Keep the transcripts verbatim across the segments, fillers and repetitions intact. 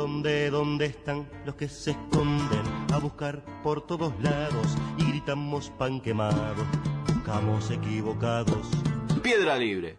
dónde, dónde están los que se esconden a buscar por todos lados y gritamos pan quemado, buscamos equivocados. Piedra Libre.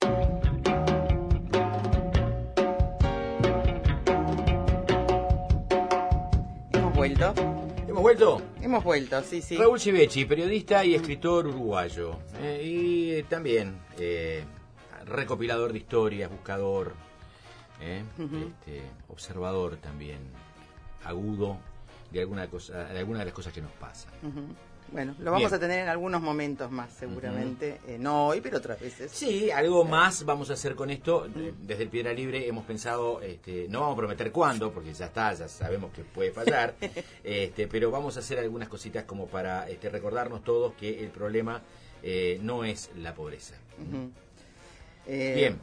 Hemos vuelto. ¿Hemos vuelto? Hemos vuelto, sí, sí. Raúl Givechi, periodista y escritor uruguayo. Eh, y también eh, recopilador de historias, buscador, eh, uh-huh. este, observador también, agudo de alguna cosa, de alguna de las cosas que nos pasan. Uh-huh. Bueno, lo vamos Bien. a tener en algunos momentos más, seguramente. Uh-huh. Eh, no hoy, pero otras veces. Sí, algo más vamos a hacer con esto. Uh-huh. Desde el Piedra Libre hemos pensado, este, no vamos a prometer cuándo, porque ya está, ya sabemos que puede fallar, este, pero vamos a hacer algunas cositas como para este, recordarnos todos que el problema eh, no es la pobreza. Uh-huh. eh, Bien.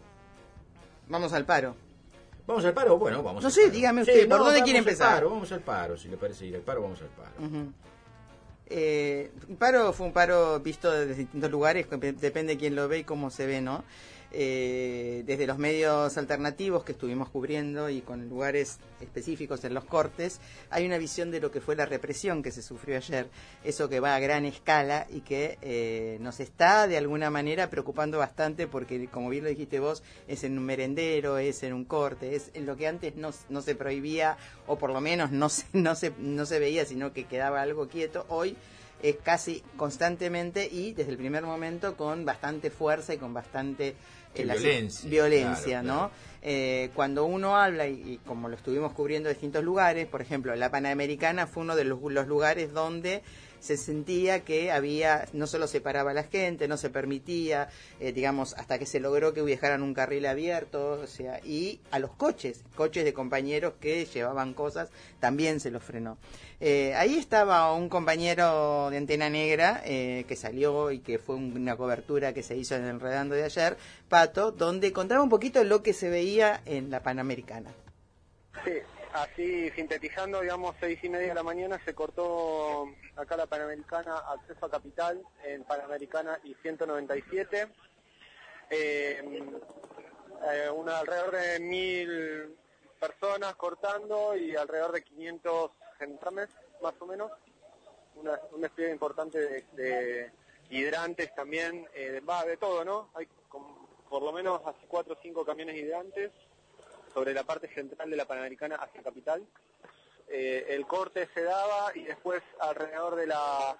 Vamos al paro. ¿Vamos al paro? Bueno, vamos no al sé, paro. dígame usted, sí, ¿por no, dónde quiere empezar? Paro, vamos al paro, si le parece ir al paro, vamos al paro. Uh-huh. Eh, el paro fue un paro visto desde distintos lugares, depende de quién lo ve y cómo se ve, ¿no? Eh, desde los medios alternativos que estuvimos cubriendo y con lugares específicos en los cortes, hay una visión de lo que fue la represión que se sufrió ayer, eso que va a gran escala y que eh, nos está de alguna manera preocupando bastante porque, como bien lo dijiste vos, es en un merendero, es en un corte, es en lo que antes no, no se prohibía o por lo menos no se, no se, no se veía, sino que quedaba algo quieto. Hoy es casi constantemente y desde el primer momento con bastante fuerza y con bastante eh, violencia, violencia claro, ¿no? Claro. Eh, cuando uno habla, y, y como lo estuvimos cubriendo en distintos lugares, por ejemplo, la Panamericana fue uno de los, los lugares donde se sentía que había, no solo se paraba a la gente, no se permitía, eh, digamos, hasta que se logró que viajaran un carril abierto, o sea, y a los coches, coches de compañeros que llevaban cosas, también se los frenó. Eh, ahí estaba un compañero de Antena Negra eh, que salió y que fue una cobertura que se hizo en el Enredando de ayer, Pato, donde contaba un poquito lo que se veía en la Panamericana. Sí, así sintetizando, digamos, seis y media de la mañana se cortó acá la Panamericana, acceso a Capital, en Panamericana y ciento noventa y siete. Eh, eh, una, alrededor de mil personas cortando y alrededor de quinientos gendarmes, más o menos. Una, un despliegue importante de, de hidrantes también, eh, va de todo, ¿no? Hay como, por lo menos así cuatro o cinco camiones hidrantes sobre la parte central de la Panamericana hacia Capital. Eh, el corte se daba y después alrededor de las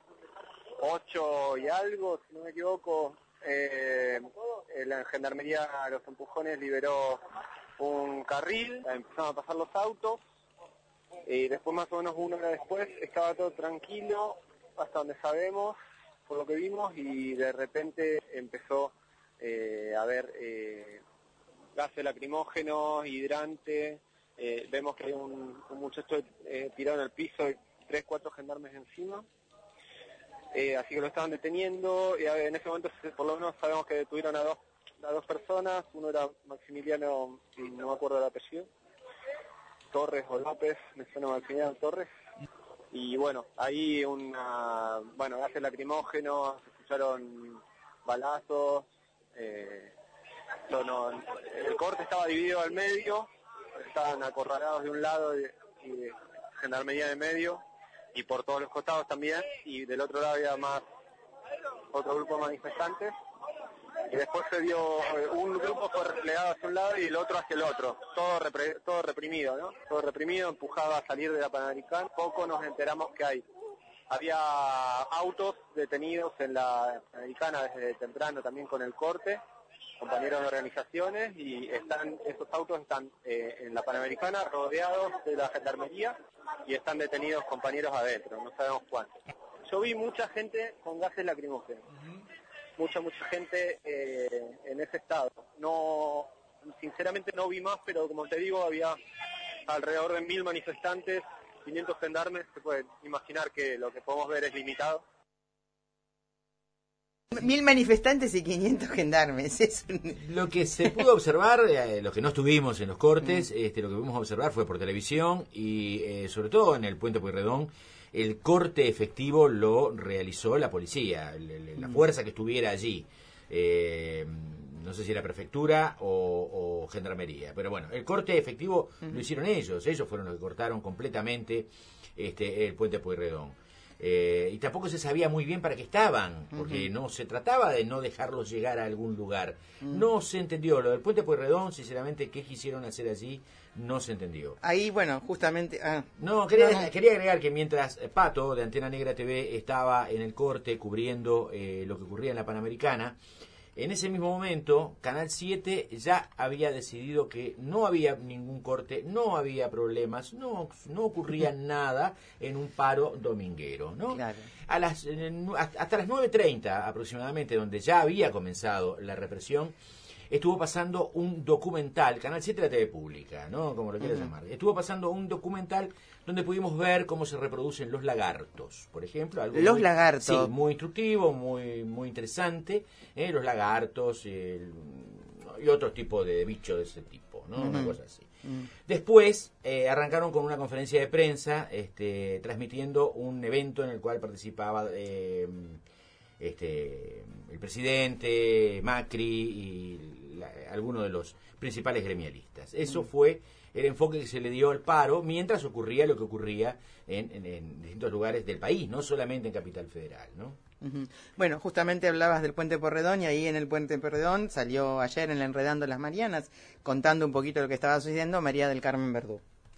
ocho y algo, si no me equivoco, eh, la Gendarmería a los empujones liberó un carril, empezaron a pasar los autos y después más o menos una hora después estaba todo tranquilo hasta donde sabemos, por lo que vimos, y de repente empezó eh, a haber eh, gases lacrimógenos, hidrante, eh, vemos que hay un, un muchacho eh, tirado en el piso y tres, cuatro gendarmes encima, eh, así que lo estaban deteniendo, y en ese momento por lo menos sabemos que detuvieron a dos, a dos personas, uno era Maximiliano, no me acuerdo del apellido, Torres o López, me suena Maximiliano Torres, y bueno, ahí una, bueno, gases lacrimógenos, se escucharon balazos, eh, No, no, el corte estaba dividido al medio, estaban acorralados de un lado y, y gendarmería de medio y por todos los costados también, y del otro lado había más otro grupo de manifestantes y después se dio, un grupo fue replegado hacia un lado y el otro hacia el otro, todo repre, todo reprimido, ¿no? Todo reprimido, empujado a salir de la Panamericana. Poco nos enteramos que hay había autos detenidos en la Panamericana desde temprano también con el corte, compañeros de organizaciones, y están esos autos están eh, en la Panamericana rodeados de la gendarmería y están detenidos compañeros adentro, no sabemos cuántos. Yo vi mucha gente con gases lacrimógenos, uh-huh. mucha, mucha gente eh, en ese estado. No, sinceramente no vi más, pero como te digo, había alrededor de mil manifestantes, quinientos gendarmes, se puede imaginar que lo que podemos ver es limitado. Mil manifestantes y quinientos gendarmes. Es un... Lo que se pudo observar, eh, los que no estuvimos en los cortes, mm. este, lo que pudimos observar fue por televisión y eh, sobre todo en el Puente Pueyrredón, el corte efectivo lo realizó la policía, el, el, la fuerza que estuviera allí. Eh, no sé si era prefectura o, o gendarmería, pero bueno, el corte efectivo uh-huh. lo hicieron ellos, ellos fueron los que cortaron completamente este el puente Pueyrredón. Eh, y tampoco se sabía muy bien para qué estaban, porque uh-huh. no se trataba de no dejarlos llegar a algún lugar. Uh-huh. No se entendió. Lo del puente Pueyrredón, sinceramente, qué quisieron hacer allí, no se entendió. Ahí, bueno, justamente... Ah, no, quería, no, no. quería agregar que mientras Pato, de Antena Negra T V, estaba en el corte cubriendo eh, lo que ocurría en la Panamericana, en ese mismo momento, Canal siete ya había decidido que no había ningún corte, no había problemas, no, no ocurría nada en un paro dominguero, ¿no? Claro. A las, hasta las nueve treinta aproximadamente, donde ya había comenzado la represión, estuvo pasando un documental, Canal siete, la T V pública, ¿no? Como lo quieras uh-huh. llamar. Estuvo pasando un documental donde pudimos ver cómo se reproducen los lagartos, por ejemplo. Algo los muy, lagartos. Sí, muy instructivo, muy muy interesante. ¿eh? Los lagartos el, y otro tipo de bichos de ese tipo, ¿no? Uh-huh. Una cosa así. Uh-huh. Después eh, arrancaron con una conferencia de prensa este, transmitiendo un evento en el cual participaba eh, este, el presidente, Macri y la, algunos de los principales gremialistas. Eso uh-huh. fue el enfoque que se le dio al paro mientras ocurría lo que ocurría en, en, en distintos lugares del país, no solamente en Capital Federal, ¿no? Uh-huh. Bueno, justamente hablabas del puente Pueyrredón y ahí en el puente Pueyrredón salió ayer en el Enredando las Marianas contando un poquito lo que estaba sucediendo María del Carmen Verdú.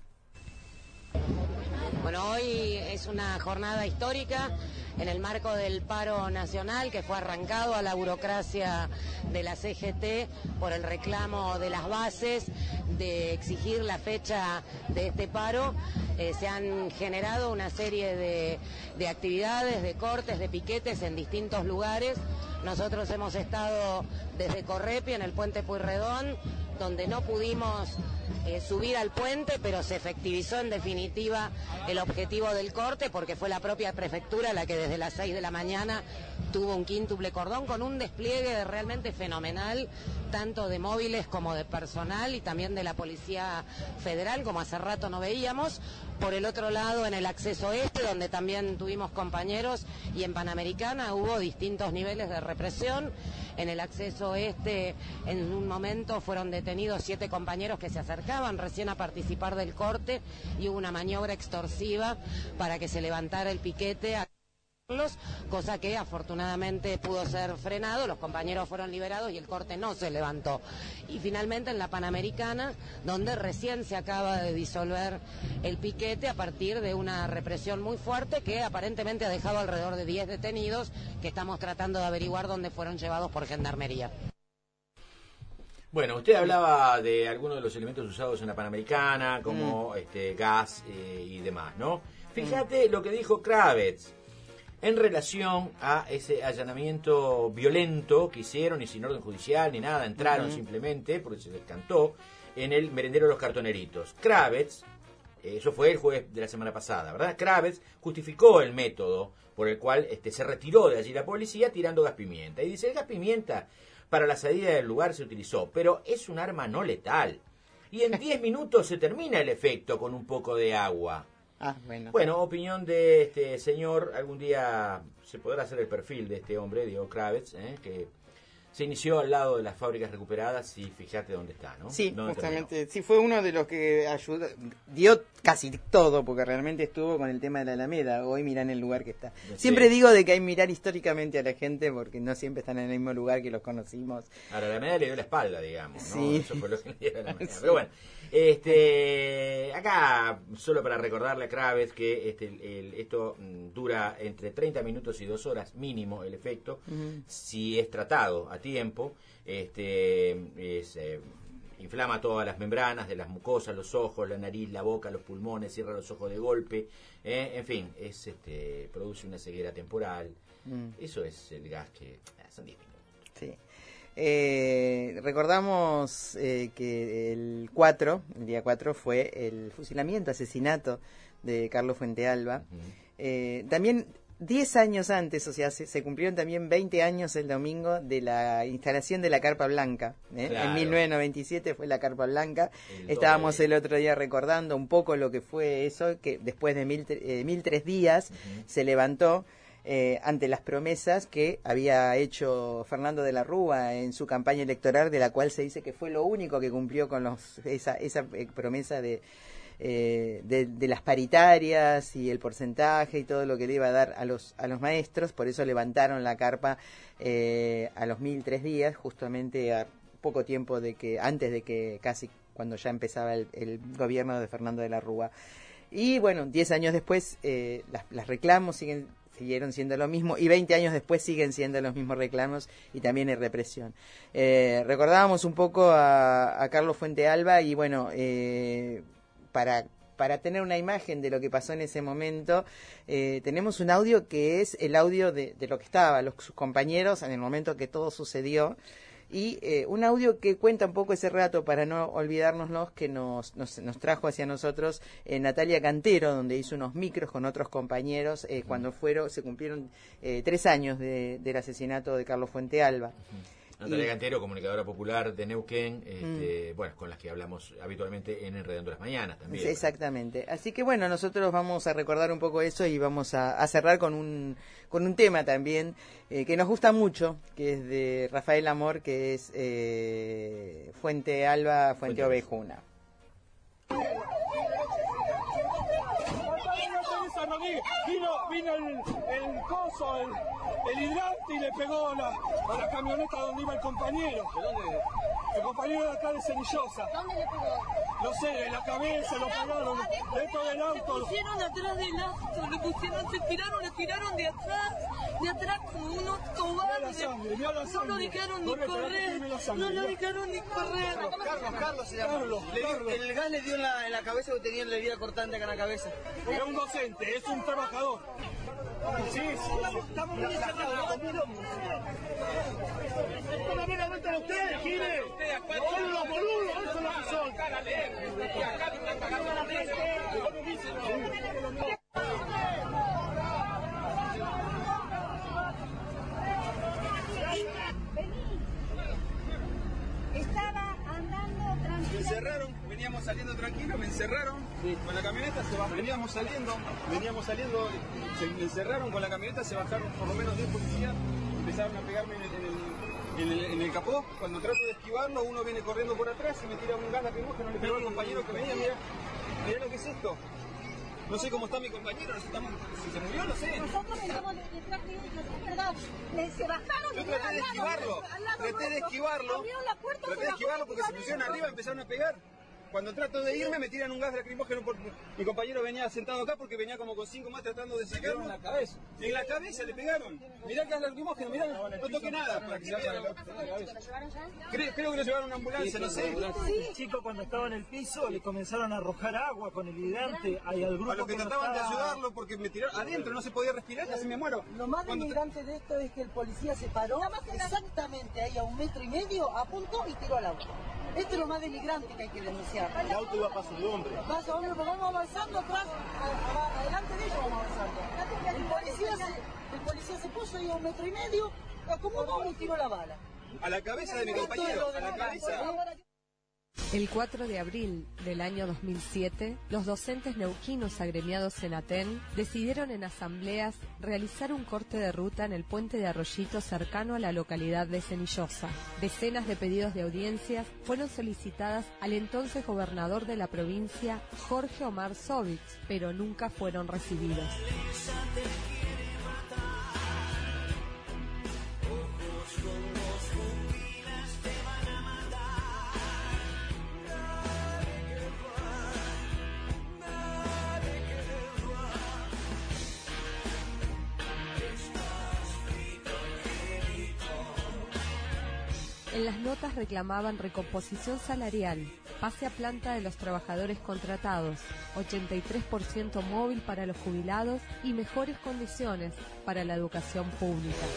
Bueno, hoy es una jornada histórica en el marco del paro nacional que fue arrancado a la burocracia de la C G T por el reclamo de las bases de exigir la fecha de este paro. Eh, se han generado una serie de, de actividades, de cortes, de piquetes en distintos lugares. Nosotros hemos estado desde Correpi en el puente Pueyrredón, donde no pudimos eh, subir al puente, pero se efectivizó en definitiva el objetivo del corte, porque fue la propia prefectura la que desde las seis de la mañana tuvo un quíntuple cordón con un despliegue realmente fenomenal, tanto de móviles como de personal y también de la Policía Federal, como hace rato no veíamos. Por el otro lado, en el acceso este, donde también tuvimos compañeros, y en Panamericana hubo distintos niveles de represión. En el acceso este, en un momento fueron detenidos siete compañeros que se acercaban recién a participar del corte y hubo una maniobra extorsiva para que se levantara el piquete, cosa que afortunadamente pudo ser frenado, los compañeros fueron liberados y el corte no se levantó. Y finalmente en la Panamericana, donde recién se acaba de disolver el piquete a partir de una represión muy fuerte que aparentemente ha dejado alrededor de diez detenidos que estamos tratando de averiguar dónde fueron llevados por Gendarmería. Bueno, usted hablaba de algunos de los elementos usados en la Panamericana, como mm. este gas eh, y demás, ¿no? Fíjate mm. lo que dijo Kravets en relación a ese allanamiento violento que hicieron, y sin orden judicial ni nada, entraron uh-huh. simplemente porque se les cantó en el merendero de los cartoneritos. Kravets, eh, eso fue el jueves de la semana pasada, ¿verdad? Kravets justificó el método por el cual este, se retiró de allí la policía tirando gas pimienta. Y dice, el gas pimienta para la salida del lugar se utilizó, pero es un arma no letal. Y en diez minutos se termina el efecto con un poco de agua. Ah, bueno. Bueno, opinión de este señor. Algún día se podrá hacer el perfil de este hombre, Diego Kravets, ¿eh? que se inició al lado de las fábricas recuperadas y fíjate dónde está, ¿no? Sí, ¿Dónde justamente. terminó? Sí, fue uno de los que ayudó, dio casi todo, porque realmente estuvo con el tema de la Alameda. Hoy mirá en el lugar que está. Sí. Siempre digo de que hay que mirar históricamente a la gente, porque no siempre están en el mismo lugar que los conocimos. Ahora, la Alameda le dio la espalda, digamos, ¿no? Sí. Eso fue lo que le dio la Alameda. Sí. Pero bueno, este, acá, solo para recordarle a Kravets que este, el, el, esto mm, dura entre treinta minutos y dos horas mínimo el efecto, uh-huh. si es tratado a tiempo. Este es, eh, inflama todas las membranas de las mucosas, los ojos, la nariz, la boca, los pulmones, cierra los ojos de golpe, eh, en fin, es este produce una ceguera temporal. Mm. Eso es el gas que eh, son diez minutos. Sí. Eh, recordamos eh, que el cuatro, el día cuatro fue el fusilamiento, asesinato de Carlos Fuentealba. Uh-huh. Eh, también diez años antes, o sea, se, se cumplieron también veinte años el domingo de la instalación de la Carpa Blanca. ¿eh? Claro. En mil novecientos noventa y siete fue la Carpa Blanca. El Estábamos el otro día recordando un poco lo que fue eso, que después de mil, eh, mil tres días uh-huh. se levantó. eh, ante las promesas que había hecho Fernando de la Rúa en su campaña electoral, de la cual se dice que fue lo único que cumplió con los, esa, esa eh, promesa de, eh, de, de las paritarias y el porcentaje y todo lo que le iba a dar a los, a los maestros. Por eso levantaron la carpa eh, a los mil tres días, justamente a poco tiempo de que, antes de que casi cuando ya empezaba el, el gobierno de Fernando de la Rúa. Y bueno, diez años después eh, las, las reclamos siguen siguieron siendo lo mismo, y veinte años después siguen siendo los mismos reclamos, y también hay represión. Eh, recordábamos un poco a, a Carlos Fuentealba, y bueno, eh, para, para tener una imagen de lo que pasó en ese momento, eh, tenemos un audio que es el audio de, de lo que estaban los, sus compañeros en el momento que todo sucedió, y eh, un audio que cuenta un poco ese rato, para no olvidárnoslos, que nos, nos, nos trajo hacia nosotros eh, Natalia Cantero, donde hizo unos micros con otros compañeros eh, cuando fueron se cumplieron eh, tres años de, del asesinato de Carlos Fuentealba. Uh-huh. Natalia y... Cantero, comunicadora popular de Neuquén, este, mm. bueno, con las que hablamos habitualmente en Enredando las Mañanas también. Exactamente. Así que bueno, nosotros vamos a recordar un poco eso, y vamos a, a cerrar con un con un tema también eh, que nos gusta mucho, que es de Rafael Amor, que es eh, Fuentealba, Fuente Ovejuna. Vino, vino el, el coso, el, el hidrante, y le pegó a la, a la camioneta donde iba el compañero. ¿De dónde? El compañero de acá de Cenillosa. ¿Dónde le pegó? No sé, en la cabeza, lo pegaron, dentro del auto. Se pusieron atrás del auto, le pusieron, se tiraron, le tiraron de atrás, de atrás como unos cobardes. Sangre, la no lo dejaron ni corre, correr, no lo dejaron ni correr. Carlos, Carlos se llama. Carlos, le dio, Carlos. El gas le dio en la, en la cabeza, que tenía la herida cortante acá en la cabeza. Era un docente, es un trabajador. Sí, sí, estamos muy encerrados. Esto la ven a vuelta a ustedes, Gine. Son unos boludos, eso es lo que son. Estaba andando tranquilo. Me encerraron, veníamos saliendo tranquilos, me encerraron sí. con la camioneta, se baj... veníamos saliendo, veníamos saliendo, se me encerraron con la camioneta, se bajaron por lo menos diez policías, empezaron a pegarme en el, en el, en el, en el capó. Cuando trato de esquivarlo, uno viene corriendo por atrás y me tira un gas lacrimógeno, le pegó al compañero que venía, mira, mira lo que es esto. No sé cómo está mi compañero, estamos, si se murió, no sé. Nosotros veníamos detrás de ellos, es verdad. Se bajaron. Yo traté de esquivarlo, traté de esquivarlo, traté de esquivarlo porque se pusieron arriba y empezaron a pegar. Cuando trato de irme me tiran un gas lacrimógeno porque mi compañero venía sentado acá porque venía como con cinco más tratando de sacarlo. En la cabeza. En la cabeza le pegaron. Mirá el gas lacrimógeno, mirá, no toque nada para que se vaya. Creo, creo que lo llevaron a una ambulancia, no sé. El chico cuando estaba en el piso le comenzaron a arrojar agua con el hidrante al grupo. A los que trataban de ayudarlo porque me tiraron adentro, no se podía respirar, casi me muero. Lo más denigrante de esto es que el policía se paró exactamente ahí a un metro y medio, apuntó y tiró al auto. Esto es lo más denigrante que hay que denunciar. El auto iba para su hombre. Vas a hombre, vamos avanzando atrás, a, a, adelante de ellos vamos avanzando. El policía, se, el policía se puso ahí a un metro y medio, acomodó y tiró la bala. A la cabeza de mi compañero, a la cabeza. El cuatro de abril del año dos mil siete, los docentes neuquinos agremiados en Aten decidieron en asambleas realizar un corte de ruta en el puente de Arroyito cercano a la localidad de Cenillosa. Decenas de pedidos de audiencias fueron solicitadas al entonces gobernador de la provincia, Jorge Omar Sovich, pero nunca fueron recibidos. En las notas reclamaban recomposición salarial, pase a planta de los trabajadores contratados, ochenta y tres por ciento móvil para los jubilados y mejores condiciones para la educación pública.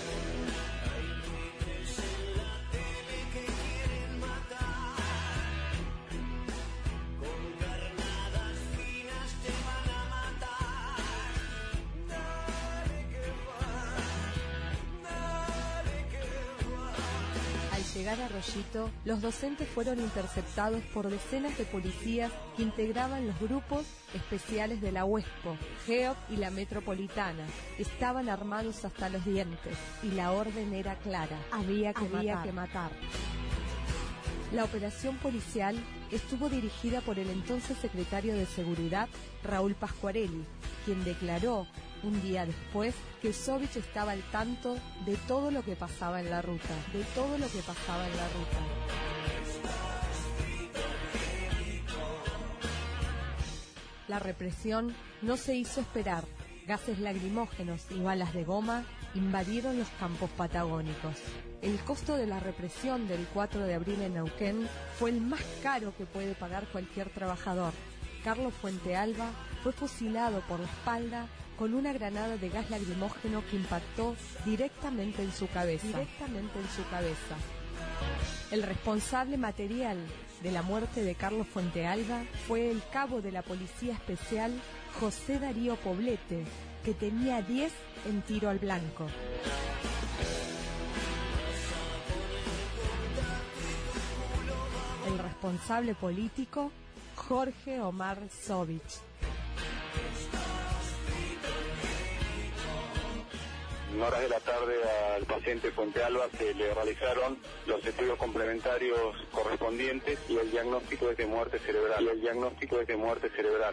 Al llegar a Rollito, los docentes fueron interceptados por decenas de policías que integraban los grupos especiales de la UESPO, GEOP y la Metropolitana. Estaban armados hasta los dientes y la orden era clara: había que había matar. Que matar. La operación policial estuvo dirigida por el entonces secretario de Seguridad, Raúl Pascuarelli, quien declaró un día después que Sovich estaba al tanto de todo lo que pasaba en la ruta, de todo lo que pasaba en la ruta. La represión no se hizo esperar. Gases lacrimógenos y balas de goma invadieron los campos patagónicos. El costo de la represión del cuatro de abril en Neuquén fue el más caro que puede pagar cualquier trabajador. Carlos Fuentealba fue fusilado por la espalda con una granada de gas lacrimógeno que impactó directamente en su cabeza. Directamente en su cabeza. El responsable material de la muerte de Carlos Fuentealba fue el cabo de la Policía Especial José Darío Poblete, que tenía diez en tiro al blanco. El responsable político, Jorge Omar Sovich. En horas de la tarde al paciente Fuentealba se le realizaron los estudios complementarios correspondientes y el diagnóstico es de muerte cerebral. Y el diagnóstico es de muerte cerebral.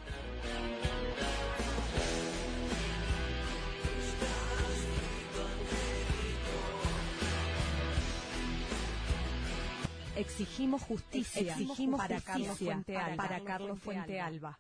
Exigimos justicia, exigimos para Carlos Fuentealba. Para Carlos Fuentealba.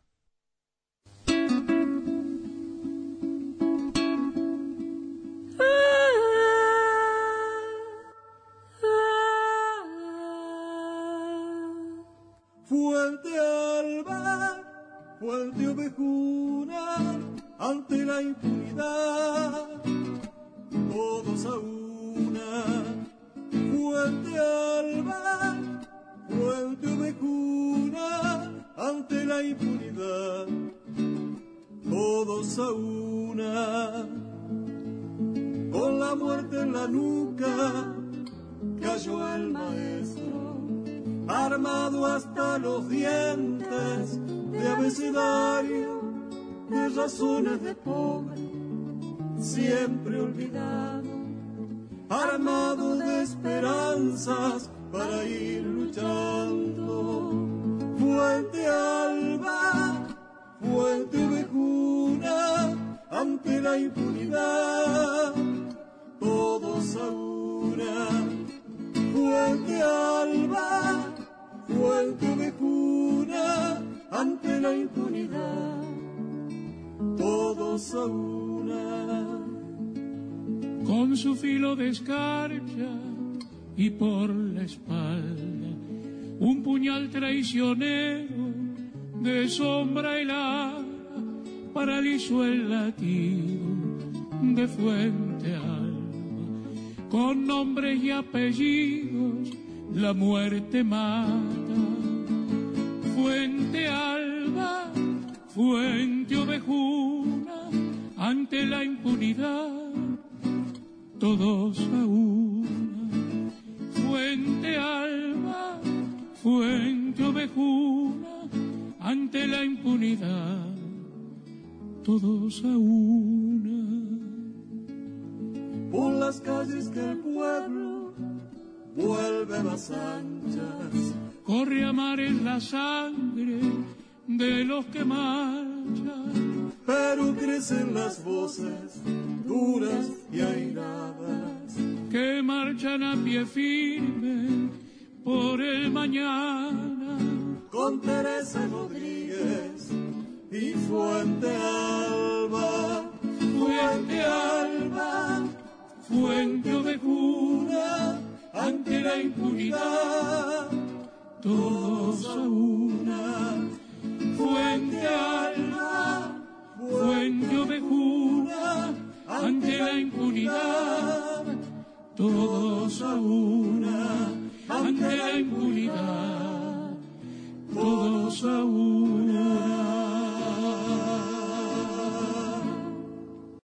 Fuentealba, fuente ovejuna, ante la impunidad, todos a una. Fuentealba, fuente ovejuna, ante la impunidad, todos a una. Con la muerte en la nuca, cayó el maestro, armado hasta los dientes de abecedario, de razones de pobre, siempre olvidado, armado de esperanzas para ir luchando. Fuentealba, fuente ovejuna, ante la impunidad, todos a una. Fuentealba, fuente ovejuna, ante la impunidad, todos a una. Con su filo de escarcha y por la espalda un puñal traicionero de sombra helada paralizó el latido de Fuentealba. Con nombres y apellidos la muerte mata. Fuentealba, fuente ovejuna, ante la impunidad, todos a una. Fuentealba, fuente ovejuna, ante la impunidad, todos a una. Por las calles que el pueblo vuelve más anchas, corre a mares la sangre de los que marchan, pero crecen las voces duras y airadas que marchan a pie firme por el mañana. Con Teresa Rodríguez y Fuentealba, Fuentealba, fuente ovejuna, ante la impunidad, todos a una. Fuentealba, fuente ovejuna, ante la impunidad, todos a una. Ante la impunidad,